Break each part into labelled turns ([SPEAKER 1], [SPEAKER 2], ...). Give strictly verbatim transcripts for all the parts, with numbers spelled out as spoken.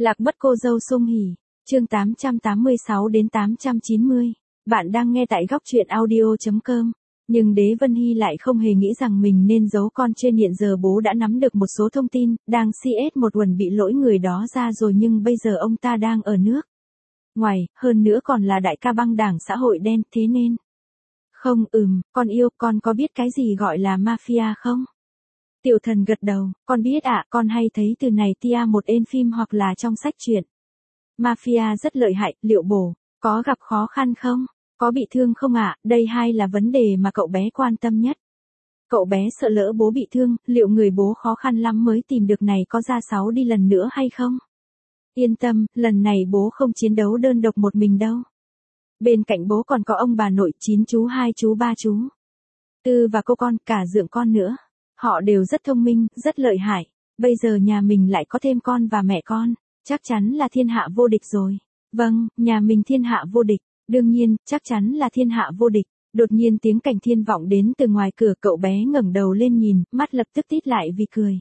[SPEAKER 1] Lạc mất cô dâu Sung Hỉ, chương tám trăm tám mươi sáu đến tám trăm chín mươi. Bạn đang nghe tại góc truyện audio chấm com. Nhưng Đế Vân Hy lại không hề nghĩ rằng mình nên giấu con trên, hiện giờ bố đã nắm được một số thông tin, đang xê ét một quần bị lỗi người đó ra rồi, nhưng bây giờ ông ta đang ở nước ngoài, hơn nữa còn là đại ca băng đảng xã hội đen, thế nên. Không, ừm, con yêu, con có biết cái gì gọi là mafia không? Tiểu Thần gật đầu, con biết ạ, à, con hay thấy từ này tia một ên phim hoặc là trong sách truyện. Mafia rất lợi hại, liệu bố có gặp khó khăn không? Có bị thương không ạ? À? Đây hai là vấn đề mà cậu bé quan tâm nhất. Cậu bé sợ lỡ bố bị thương, liệu người bố khó khăn lắm mới tìm được này có ra sáu đi lần nữa hay không? Yên tâm, lần này bố không chiến đấu đơn độc một mình đâu. Bên cạnh bố còn có ông bà nội, chín chú hai chú ba chú. Tư và cô con, cả dượng con nữa. Họ đều rất thông minh, rất lợi hại. Bây giờ nhà mình lại có thêm con và mẹ con. Chắc chắn là thiên hạ vô địch rồi. Vâng, nhà mình thiên hạ vô địch. Đương nhiên, chắc chắn là thiên hạ vô địch. Đột nhiên tiếng Cảnh Thiên vọng đến từ ngoài cửa, cậu bé ngẩng đầu lên nhìn, mắt lập tức tít lại vì cười.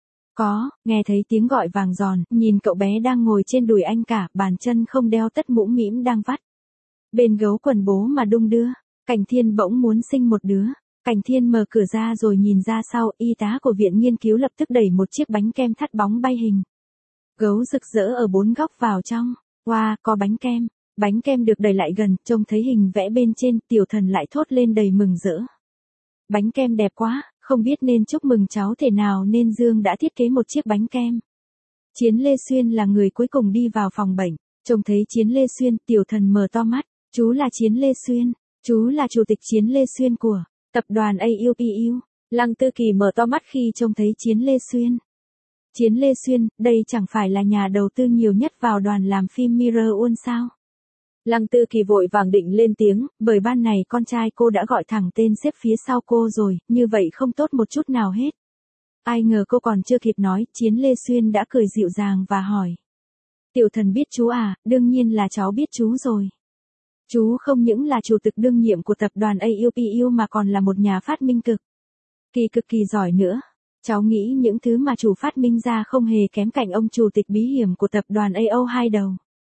[SPEAKER 1] Có, nghe thấy tiếng gọi vàng giòn, nhìn cậu bé đang ngồi trên đùi anh cả, bàn chân không đeo tất mũm mĩm đang vắt bên gấu quần bố mà đung đưa. Cảnh Thiên bỗng muốn sinh một đứa. Cảnh Thiên mở cửa ra rồi nhìn ra sau, y tá của viện nghiên cứu lập tức đẩy một chiếc bánh kem thắt bóng bay hình gấu rực rỡ ở bốn góc vào trong. Wow, có bánh kem. Bánh kem được đẩy lại gần, trông thấy hình vẽ bên trên, Tiểu Thần lại thốt lên đầy mừng rỡ. Bánh kem đẹp quá, không biết nên chúc mừng cháu thế nào nên Dương đã thiết kế một chiếc bánh kem. Chiến Lê Xuyên là người cuối cùng đi vào phòng bệnh. Trông thấy Chiến Lê Xuyên, Tiểu Thần mở to mắt. Chú là Chiến Lê Xuyên. Chú là chủ tịch Chiến Lê Xuyên của tập đoàn a u pê u. Lăng Tư Kỳ mở to mắt khi trông thấy Chiến Lê Xuyên. Chiến Lê Xuyên, đây chẳng phải là nhà đầu tư nhiều nhất vào đoàn làm phim Mirror sao? Lăng Tư Kỳ vội vàng định lên tiếng, bởi ban này con trai cô đã gọi thẳng tên xếp phía sau cô rồi, như vậy không tốt một chút nào hết. Ai ngờ cô còn chưa kịp nói, Chiến Lê Xuyên đã cười dịu dàng và hỏi. Tiểu Thần biết chú à, đương nhiên là cháu biết chú rồi. Chú không những là chủ tịch đương nhiệm của tập đoàn a u pê u mà còn là một nhà phát minh cực kỳ cực kỳ giỏi nữa. Cháu nghĩ những thứ mà chủ phát minh ra không hề kém cạnh ông chủ tịch bí hiểm của tập đoàn a o hai đầu.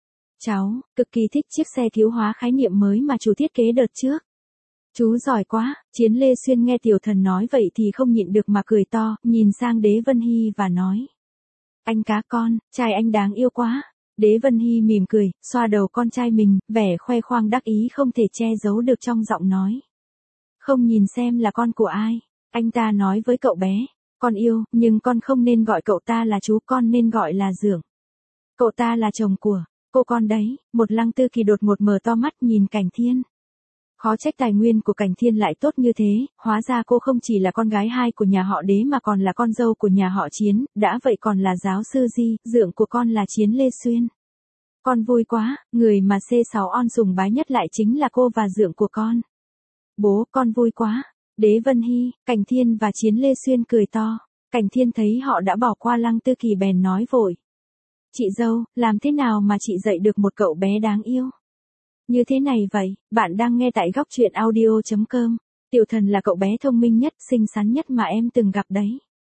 [SPEAKER 1] Cháu, cực kỳ thích chiếc xe thiếu hóa khái niệm mới mà chú thiết kế đợt trước. Chú giỏi quá, Chiến Lê Xuyên nghe Tiểu Thần nói vậy thì không nhịn được mà cười to, nhìn sang Đế Vân Hy và nói. Anh cá con, trai anh đáng yêu quá. Đế Vân Hy mỉm cười, xoa đầu con trai mình, vẻ khoe khoang đắc ý không thể che giấu được trong giọng nói. Không nhìn xem là con của ai, anh ta nói với cậu bé. Con yêu, nhưng con không nên gọi cậu ta là chú, con nên gọi là Dượng. Cậu ta là chồng của cô con đấy. Một Lăng Tư Kỳ đột ngột mở to mắt nhìn Cảnh Thiên. Khó trách tài nguyên của Cảnh Thiên lại tốt như thế, hóa ra cô không chỉ là con gái hai của nhà họ Đế mà còn là con dâu của nhà họ Chiến, đã vậy còn là giáo sư Di, Dượng của con là Chiến Lê Xuyên. Con vui quá, người mà xê sáu on sùng bái nhất lại chính là cô và Dượng của con. Bố, con vui quá. Đế Vân Hy, Cảnh Thiên và Chiến Lê Xuyên cười to. Cảnh Thiên thấy họ đã bỏ qua Lăng Tư Kỳ bèn nói vội. Chị dâu, làm thế nào mà chị dạy được một cậu bé đáng yêu như thế này vậy? Bạn đang nghe tại góc truyện audio chấm com. Tiểu Thần là cậu bé thông minh nhất, xinh xắn nhất mà em từng gặp đấy.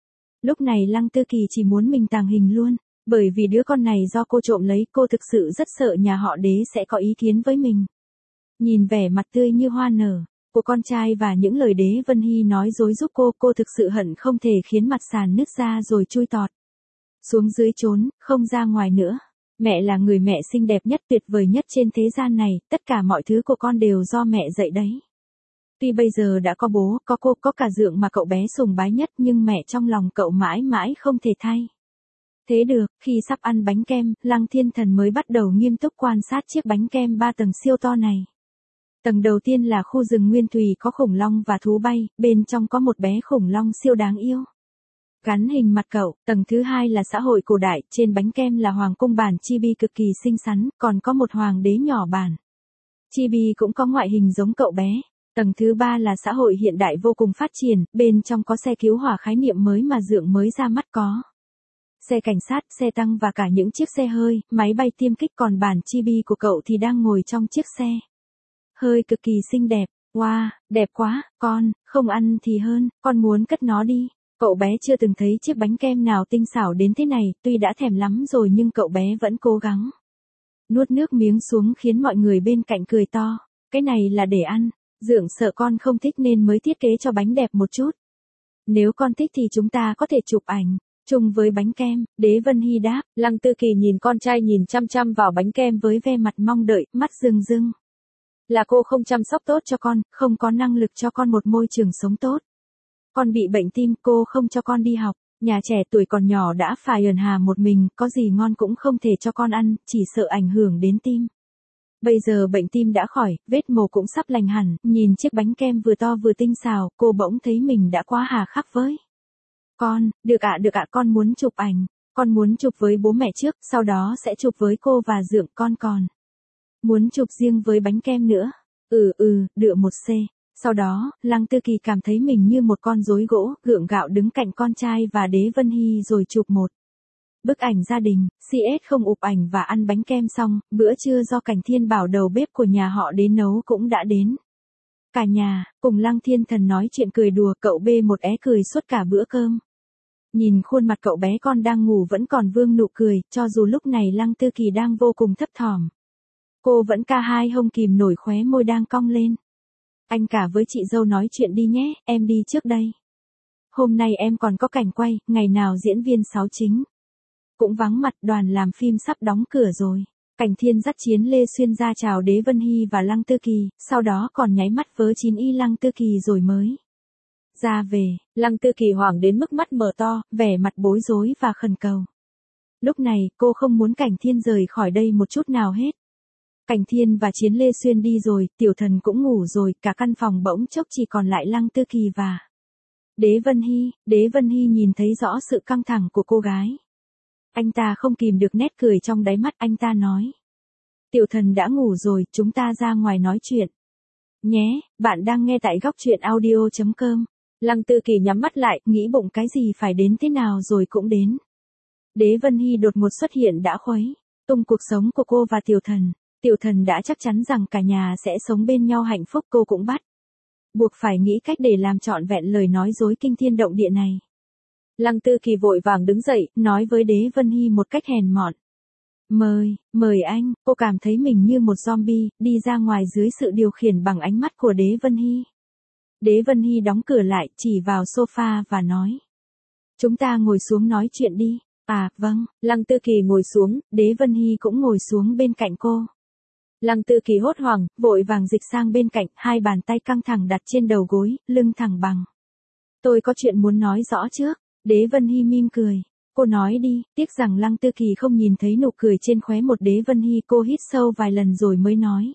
[SPEAKER 1] Lúc này Lăng Tư Kỳ chỉ muốn mình tàng hình luôn, bởi vì đứa con này do cô trộm lấy, cô thực sự rất sợ nhà họ Đế sẽ có ý kiến với mình. Nhìn vẻ mặt tươi như hoa nở của con trai và những lời Đế Vân Hy nói dối giúp cô, cô thực sự hận không thể khiến mặt sàn nứt ra rồi chui tọt xuống dưới trốn, không ra ngoài nữa. Mẹ là người mẹ xinh đẹp nhất, tuyệt vời nhất trên thế gian này, tất cả mọi thứ của con đều do mẹ dạy đấy. Tuy bây giờ đã có bố, có cô, có cả Dượng mà cậu bé sùng bái nhất, nhưng mẹ trong lòng cậu mãi mãi không thể thay. Thế được, khi sắp ăn bánh kem, Lăng Thiên Thần mới bắt đầu nghiêm túc quan sát chiếc bánh kem ba tầng siêu to này. Tầng đầu tiên là khu rừng nguyên thủy có khủng long và thú bay, bên trong có một bé khủng long siêu đáng yêu. Gắn hình mặt cậu. Tầng thứ hai là xã hội cổ đại, trên bánh kem là hoàng cung bản Chibi cực kỳ xinh xắn, còn có một hoàng đế nhỏ bản Chibi cũng có ngoại hình giống cậu bé. Tầng thứ ba là xã hội hiện đại vô cùng phát triển, bên trong có xe cứu hỏa khái niệm mới mà Dượng mới ra mắt có. Xe cảnh sát, xe tăng và cả những chiếc xe hơi, máy bay tiêm kích, còn bản Chibi của cậu thì đang ngồi trong chiếc xe hơi cực kỳ xinh đẹp. Wow, đẹp quá, con, không ăn thì hơn, con muốn cất nó đi. Cậu bé chưa từng thấy chiếc bánh kem nào tinh xảo đến thế này, tuy đã thèm lắm rồi nhưng cậu bé vẫn cố gắng nuốt nước miếng xuống khiến mọi người bên cạnh cười to. Cái này là để ăn, Dượng sợ con không thích nên mới thiết kế cho bánh đẹp một chút. Nếu con thích thì chúng ta có thể chụp ảnh chung với bánh kem, Đế Vân Hy đáp. Lăng Tư Kỳ nhìn con trai nhìn chăm chăm vào bánh kem với vẻ mặt mong đợi, mắt rưng rưng. Là cô không chăm sóc tốt cho con, không có năng lực cho con một môi trường sống tốt. Con bị bệnh tim, cô không cho con đi học, nhà trẻ tuổi còn nhỏ đã phải ườn hà một mình, có gì ngon cũng không thể cho con ăn, chỉ sợ ảnh hưởng đến tim. Bây giờ bệnh tim đã khỏi, vết mổ cũng sắp lành hẳn, nhìn chiếc bánh kem vừa to vừa tinh xào, cô bỗng thấy mình đã quá hà khắc với. Con, được ạ được ạ con muốn chụp ảnh, con muốn chụp với bố mẹ trước, sau đó sẽ chụp với cô và Dượng con còn. Muốn chụp riêng với bánh kem nữa. Ừ ừ, đựa một C. Sau đó, Lăng Tư Kỳ cảm thấy mình như một con rối gỗ, gượng gạo đứng cạnh con trai và Đế Vân Hy rồi chụp một bức ảnh gia đình. xê ét không ụp ảnh và ăn bánh kem xong, bữa trưa do Cảnh Thiên bảo đầu bếp của nhà họ đến nấu cũng đã đến. Cả nhà, cùng Lăng Thiên Thần nói chuyện cười đùa, cậu bê một é cười suốt cả bữa cơm. Nhìn khuôn mặt cậu bé con đang ngủ vẫn còn vương nụ cười, cho dù lúc này Lăng Tư Kỳ đang vô cùng thấp thỏm. Cô vẫn ca hai không kìm nổi khóe môi đang cong lên. Anh cả với chị dâu nói chuyện đi nhé, em đi trước đây. Hôm nay em còn có cảnh quay, ngày nào diễn viên sáu chính cũng vắng mặt, đoàn làm phim sắp đóng cửa rồi. Cảnh Thiên dắt Chiến Lê Xuyên ra chào Đế Vân Hy và Lăng Tư Kỳ, sau đó còn nháy mắt với Chín Y Lăng Tư Kỳ rồi mới ra về. Lăng Tư Kỳ hoảng đến mức mắt mở to, vẻ mặt bối rối và khẩn cầu. Lúc này, cô không muốn Cảnh Thiên rời khỏi đây một chút nào hết. Cảnh Thiên và Chiến Lê Xuyên đi rồi, Tiểu Thần cũng ngủ rồi, cả căn phòng bỗng chốc chỉ còn lại Lăng Tư Kỳ và Đế Vân Hy. Đế Vân Hy nhìn thấy rõ sự căng thẳng của cô gái. Anh ta không kìm được nét cười trong đáy mắt, anh ta nói. Tiểu Thần đã ngủ rồi, chúng ta ra ngoài nói chuyện nhé. Bạn đang nghe tại góc truyện audio chấm com. Lăng Tư Kỳ nhắm mắt lại, nghĩ bụng cái gì phải đến thế nào rồi cũng đến. Đế Vân Hy đột ngột xuất hiện đã khuấy tung cuộc sống của cô và Tiểu Thần. Tiểu Thần đã chắc chắn rằng cả nhà sẽ sống bên nhau hạnh phúc, cô cũng bắt buộc phải nghĩ cách để làm trọn vẹn lời nói dối kinh thiên động địa này. Lăng Tư Kỳ vội vàng đứng dậy, nói với Đế Vân Hy một cách hèn mọn. Mời, mời anh. Cô cảm thấy mình như một zombie, đi ra ngoài dưới sự điều khiển bằng ánh mắt của Đế Vân Hy. Đế Vân Hy đóng cửa lại, chỉ vào sofa và nói. Chúng ta ngồi xuống nói chuyện đi. À, vâng. Lăng Tư Kỳ ngồi xuống, Đế Vân Hy cũng ngồi xuống bên cạnh cô. Lăng Tư Kỳ hốt hoảng, vội vàng dịch sang bên cạnh, hai bàn tay căng thẳng đặt trên đầu gối, lưng thẳng bằng. Tôi có chuyện muốn nói rõ trước. Đế Vân Hy mỉm cười. Cô nói đi, tiếc rằng Lăng Tư Kỳ không nhìn thấy nụ cười trên khóe một Đế Vân Hy, cô hít sâu vài lần rồi mới nói.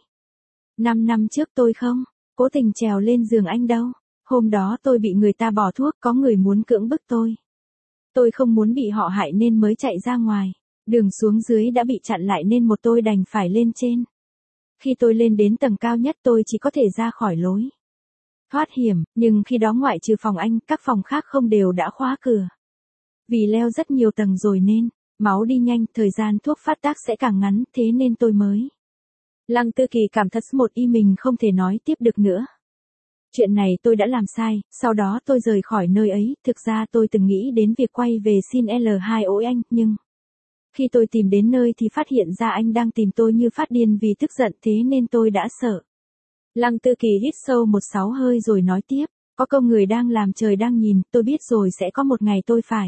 [SPEAKER 1] Năm năm trước tôi không cố tình trèo lên giường anh đâu. Hôm đó tôi bị người ta bỏ thuốc, có người muốn cưỡng bức tôi. Tôi không muốn bị họ hại nên mới chạy ra ngoài. Đường xuống dưới đã bị chặn lại nên một tôi đành phải lên trên. Khi tôi lên đến tầng cao nhất tôi chỉ có thể ra khỏi lối thoát hiểm, nhưng khi đó ngoại trừ phòng anh, các phòng khác không đều đã khóa cửa. Vì leo rất nhiều tầng rồi nên, máu đi nhanh, thời gian thuốc phát tác sẽ càng ngắn, thế nên tôi mới. Lăng Tư Kỳ cảm thật một y mình không thể nói tiếp được nữa. Chuyện này tôi đã làm sai, sau đó tôi rời khỏi nơi ấy, thực ra tôi từng nghĩ đến việc quay về xin L hai ối anh, nhưng khi tôi tìm đến nơi thì phát hiện ra anh đang tìm tôi như phát điên vì tức giận, thế nên tôi đã sợ. Lăng Tư Kỳ hít sâu một sáu hơi rồi nói tiếp, có câu người đang làm trời đang nhìn, tôi biết rồi sẽ có một ngày tôi phải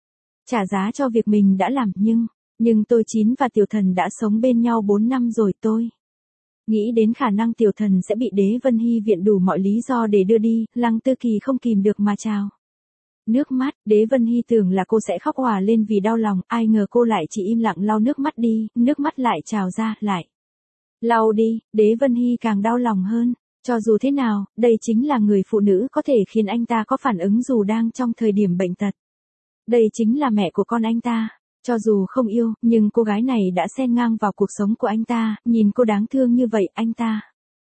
[SPEAKER 1] trả giá cho việc mình đã làm, nhưng, nhưng tôi Chín và Tiểu Thần đã sống bên nhau bốn năm rồi, tôi nghĩ đến khả năng Tiểu Thần sẽ bị Đế Vân Hy viện đủ mọi lý do để đưa đi, Lăng Tư Kỳ không kìm được mà trào nước mắt. Đế Vân Hy tưởng là cô sẽ khóc òa lên vì đau lòng, ai ngờ cô lại chỉ im lặng lau nước mắt đi, nước mắt lại trào ra, lại lau đi. Đế Vân Hy càng đau lòng hơn, cho dù thế nào, đây chính là người phụ nữ có thể khiến anh ta có phản ứng dù đang trong thời điểm bệnh tật. Đây chính là mẹ của con anh ta. Cho dù không yêu, nhưng cô gái này đã xen ngang vào cuộc sống của anh ta, nhìn cô đáng thương như vậy, anh ta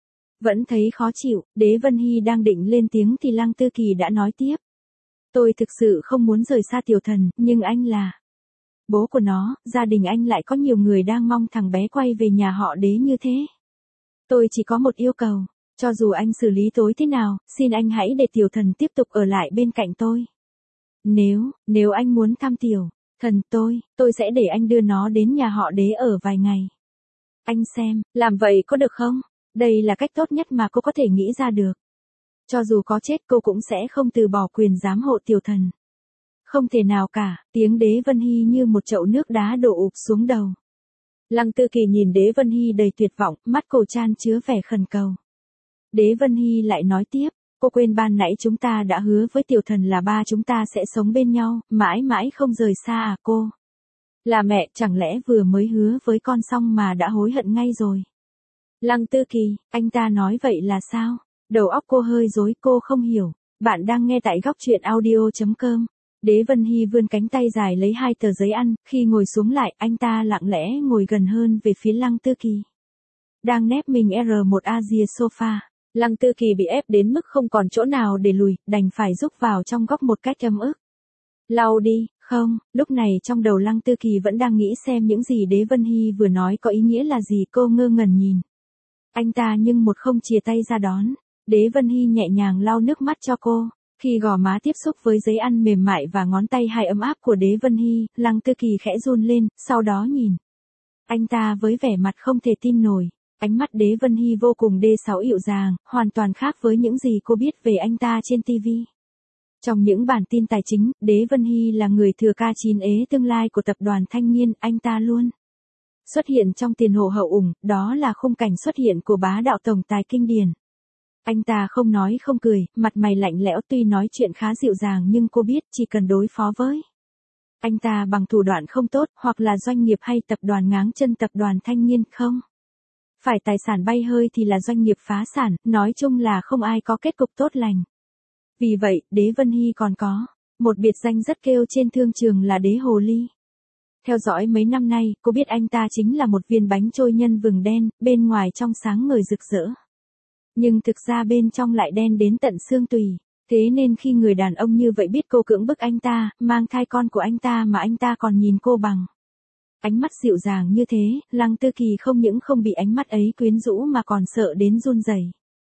[SPEAKER 1] vẫn thấy khó chịu. Đế Vân Hy đang định lên tiếng thì Lăng Tư Kỳ đã nói tiếp. Tôi thực sự không muốn rời xa Tiểu Thần, nhưng anh là bố của nó, gia đình anh lại có nhiều người đang mong thằng bé quay về nhà họ Đế như thế. Tôi chỉ có một yêu cầu, cho dù anh xử lý tối thế nào, xin anh hãy để Tiểu Thần tiếp tục ở lại bên cạnh tôi. Nếu, nếu anh muốn thăm tiểu thần tôi, tôi sẽ để anh đưa nó đến nhà họ Đế ở vài ngày. Anh xem, làm vậy có được không? Đây là cách tốt nhất mà cô có thể nghĩ ra được. Cho dù có chết cô cũng sẽ không từ bỏ quyền giám hộ tiểu thần. Không thể nào cả, tiếng Đế Vân Hy như một chậu nước đá đổ ụp xuống đầu. Lăng Tư Kỳ nhìn Đế Vân Hy đầy tuyệt vọng, mắt cô chan chứa vẻ khẩn cầu. Đế Vân Hy lại nói tiếp, cô quên ban nãy chúng ta đã hứa với tiểu thần là ba chúng ta sẽ sống bên nhau, mãi mãi không rời xa à cô? Là mẹ, chẳng lẽ vừa mới hứa với con xong mà đã hối hận ngay rồi? Lăng Tư Kỳ, anh ta nói vậy là sao? Đầu óc cô hơi rối, cô không hiểu. Bạn đang nghe tại góc truyện audio chấm com. Đế Vân Hy vươn cánh tay dài lấy hai tờ giấy ăn, khi ngồi xuống lại, anh ta lặng lẽ ngồi gần hơn về phía Lăng Tư Kỳ. Đang nép mình R một Asia sofa, Lăng Tư Kỳ bị ép đến mức không còn chỗ nào để lùi, đành phải rúc vào trong góc một cách ấm ức. Lau đi, không, lúc này trong đầu Lăng Tư Kỳ vẫn đang nghĩ xem những gì Đế Vân Hy vừa nói có ý nghĩa là gì, cô ngơ ngẩn nhìn. Anh ta nhưng một không chìa tay ra đón. Đế Vân Hy nhẹ nhàng lau nước mắt cho cô. Khi gò má tiếp xúc với giấy ăn mềm mại và ngón tay hai ấm áp của Đế Vân Hy, Lăng Tư Kỳ khẽ run lên, sau đó nhìn anh ta với vẻ mặt không thể tin nổi. Ánh mắt Đế Vân Hy vô cùng đê sáu dịu dàng, hoàn toàn khác với những gì cô biết về anh ta trên ti vi. Trong những bản tin tài chính, Đế Vân Hy là người thừa ca chín ế tương lai của tập đoàn Thanh Niên, anh ta luôn xuất hiện trong tiền hộ hậu ủng, đó là khung cảnh xuất hiện của bá đạo tổng tài kinh điển. Anh ta không nói không cười, mặt mày lạnh lẽo, tuy nói chuyện khá dịu dàng nhưng cô biết chỉ cần đối phó với anh ta bằng thủ đoạn không tốt, hoặc là doanh nghiệp hay tập đoàn ngáng chân tập đoàn Thanh Niên không phải tài sản bay hơi thì là doanh nghiệp phá sản, nói chung là không ai có kết cục tốt lành. Vì vậy, Đế Vân Hy còn có một biệt danh rất kêu trên thương trường là Đế Hồ Ly. Theo dõi mấy năm nay, cô biết anh ta chính là một viên bánh trôi nhân vừng đen, bên ngoài trong sáng ngời rực rỡ. Nhưng thực ra bên trong lại đen đến tận xương tủy. Thế nên khi người đàn ông như vậy biết cô cưỡng bức anh ta, mang thai con của anh ta mà anh ta còn nhìn cô bằng ánh mắt dịu dàng như thế, Lăng Tư Kỳ không những không bị ánh mắt ấy quyến rũ mà còn sợ đến run rẩy.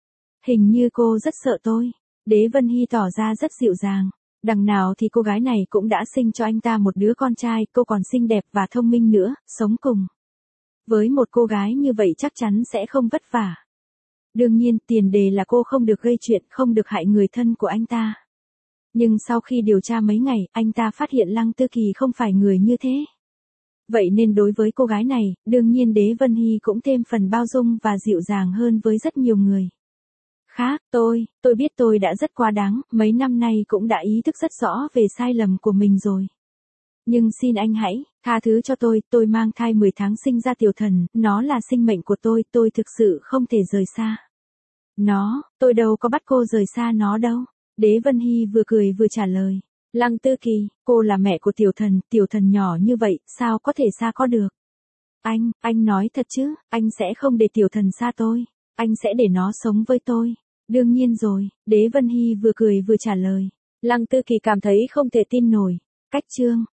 [SPEAKER 1] Hình như cô rất sợ tôi. Đế Vân Hy tỏ ra rất dịu dàng. Đằng nào thì cô gái này cũng đã sinh cho anh ta một đứa con trai, cô còn xinh đẹp và thông minh nữa, sống cùng với một cô gái như vậy chắc chắn sẽ không vất vả. Đương nhiên, tiền đề là cô không được gây chuyện, không được hại người thân của anh ta. Nhưng sau khi điều tra mấy ngày, anh ta phát hiện Lăng Tư Kỳ không phải người như thế. Vậy nên đối với cô gái này, đương nhiên Đế Vân Hy cũng thêm phần bao dung và dịu dàng hơn với rất nhiều người khác. Tôi, tôi biết tôi đã rất quá đáng, mấy năm nay cũng đã ý thức rất rõ về sai lầm của mình rồi. Nhưng xin anh hãy tha thứ cho tôi, tôi mang thai mười tháng sinh ra tiểu thần, nó là sinh mệnh của tôi, tôi thực sự không thể rời xa nó, tôi đâu có bắt cô rời xa nó đâu. Đế Vân Hy vừa cười vừa trả lời. Lăng Tư Kỳ, cô là mẹ của tiểu thần, tiểu thần nhỏ như vậy, sao có thể xa có được? Anh, anh nói thật chứ, anh sẽ không để tiểu thần xa tôi, anh sẽ để nó sống với tôi. Đương nhiên rồi, Đế Vân Hy vừa cười vừa trả lời. Lăng Tư Kỳ cảm thấy không thể tin nổi. Cách chương